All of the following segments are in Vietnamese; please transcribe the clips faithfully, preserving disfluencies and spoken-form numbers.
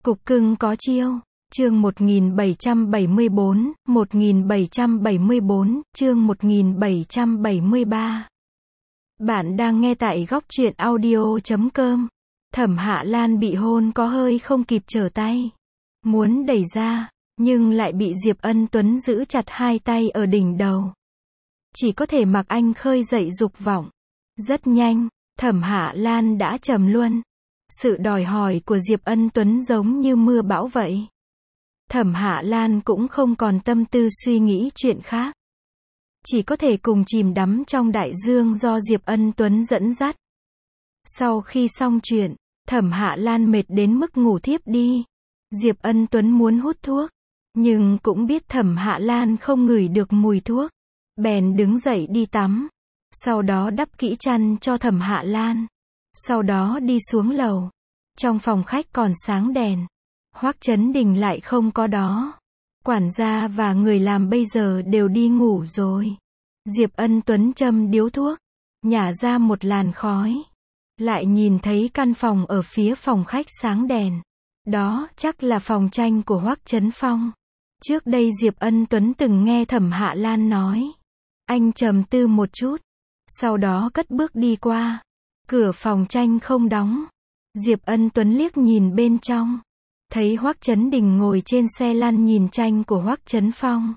Cục cưng có chiêu. Chương một nghìn bảy trăm bảy mươi bốn, một nghìn bảy trăm bảy mươi bốn, chương một nghìn bảy trăm bảy mươi ba. Bạn đang nghe tại góc truyện audio chấm com. Thẩm Hạ Lan bị hôn có hơi không kịp trở tay. Muốn đẩy ra, nhưng lại bị Diệp Ân Tuấn giữ chặt hai tay ở đỉnh đầu. Chỉ có thể mặc anh khơi dậy dục vọng. Rất nhanh, Thẩm Hạ Lan đã trầm luân. Sự đòi hỏi của Diệp Ân Tuấn giống như mưa bão vậy. Thẩm Hạ Lan cũng không còn tâm tư suy nghĩ chuyện khác. Chỉ có thể cùng chìm đắm trong đại dương do Diệp Ân Tuấn dẫn dắt. Sau khi xong chuyện, Thẩm Hạ Lan mệt đến mức ngủ thiếp đi. Diệp Ân Tuấn muốn hút thuốc, nhưng cũng biết Thẩm Hạ Lan không ngửi được mùi thuốc. Bèn đứng dậy đi tắm. Sau đó đắp kỹ chăn cho Thẩm Hạ Lan. Sau đó đi xuống lầu. Trong phòng khách còn sáng đèn. Hoắc Chấn Đình lại không có đó. Quản gia và người làm bây giờ đều đi ngủ rồi. Diệp Ân Tuấn châm điếu thuốc, nhả ra một làn khói. Lại nhìn thấy căn phòng ở phía phòng khách sáng đèn. Đó chắc là phòng tranh của Hoắc Chấn Phong. Trước đây Diệp Ân Tuấn từng nghe Thẩm Hạ Lan nói. Anh trầm tư một chút, sau đó cất bước đi qua. Cửa phòng tranh không đóng. Diệp Ân Tuấn liếc nhìn bên trong. Thấy Hoắc Chấn Đình ngồi trên xe lăn nhìn tranh của Hoắc Chấn Phong.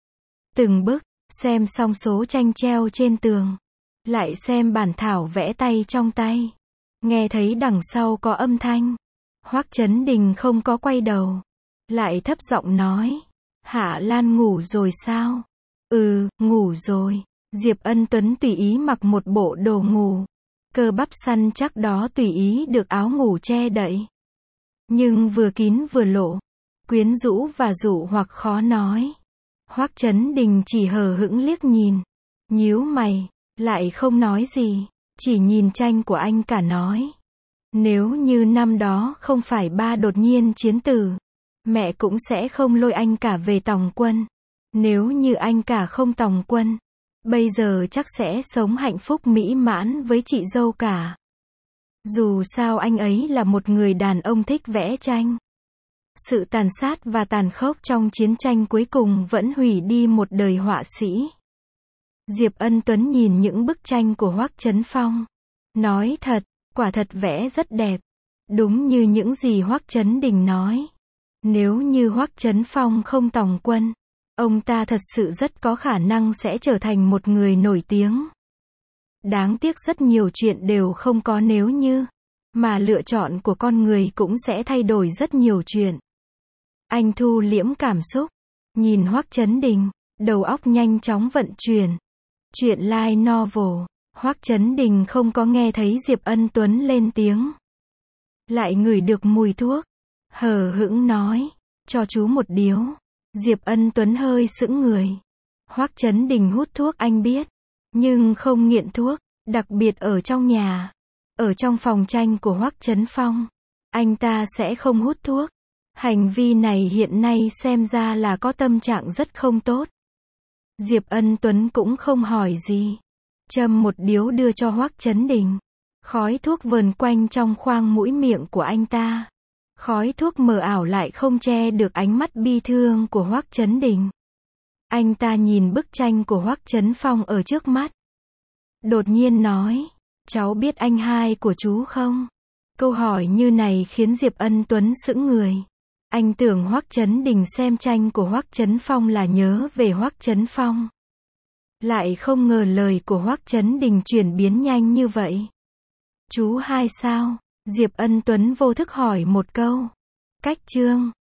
Từng bức, xem xong số tranh treo trên tường. Lại xem bản thảo vẽ tay trong tay. Nghe thấy đằng sau có âm thanh. Hoắc Chấn Đình không có quay đầu. Lại thấp giọng nói. Hạ Lan ngủ rồi sao? Ừ, ngủ rồi. Diệp Ân Tuấn tùy ý mặc một bộ đồ ngủ. Cơ bắp săn chắc đó tùy ý được áo ngủ che đậy. Nhưng vừa kín vừa lộ. Quyến rũ và dụ hoặc khó nói. Hoắc Chấn Đình chỉ hờ hững liếc nhìn. Nhíu mày, lại không nói gì. Chỉ nhìn tranh của anh cả nói. Nếu như năm đó không phải ba đột nhiên chiến tử, mẹ cũng sẽ không lôi anh cả về tòng quân. Nếu như anh cả không tòng quân, bây giờ chắc sẽ sống hạnh phúc mỹ mãn với chị dâu cả. Dù sao anh ấy là một người đàn ông thích vẽ tranh. Sự tàn sát và tàn khốc trong chiến tranh cuối cùng vẫn hủy đi một đời họa sĩ. Diệp Ân Tuấn nhìn những bức tranh của Hoắc Chấn Phong. Nói thật, quả thật vẽ rất đẹp. Đúng như những gì Hoắc Chấn Đình nói. Nếu như Hoắc Chấn Phong không tòng quân, ông ta thật sự rất có khả năng sẽ trở thành một người nổi tiếng. Đáng tiếc rất nhiều chuyện đều không có nếu như, mà lựa chọn của con người cũng sẽ thay đổi rất nhiều chuyện. Anh thu liễm cảm xúc, nhìn Hoắc Chấn Đình, đầu óc nhanh chóng vận chuyển. Chuyện light novel, Hoắc Chấn Đình không có nghe thấy Diệp Ân Tuấn lên tiếng. Lại ngửi được mùi thuốc, hờ hững nói, cho chú một điếu. Diệp Ân Tuấn hơi sững người. Hoắc Chấn Đình hút thuốc anh biết, nhưng không nghiện thuốc, đặc biệt ở trong nhà. Ở trong phòng tranh của Hoắc Chấn Phong, anh ta sẽ không hút thuốc. Hành vi này hiện nay xem ra là có tâm trạng rất không tốt. Diệp Ân Tuấn cũng không hỏi gì. Châm một điếu đưa cho Hoắc Chấn Đình. Khói thuốc vờn quanh trong khoang mũi miệng của anh ta. Khói thuốc mờ ảo lại không che được ánh mắt bi thương của Hoắc Chấn Đình. Anh ta nhìn bức tranh của Hoắc Chấn Phong ở trước mắt. Đột nhiên nói, cháu biết anh hai của chú không? Câu hỏi như này khiến Diệp Ân Tuấn sững người. Anh tưởng Hoắc Chấn Đình xem tranh của Hoắc Chấn Phong là nhớ về Hoắc Chấn Phong. Lại không ngờ lời của Hoắc Chấn Đình chuyển biến nhanh như vậy. Chú hai sao? Diệp Ân Tuấn vô thức hỏi một câu. Cách chương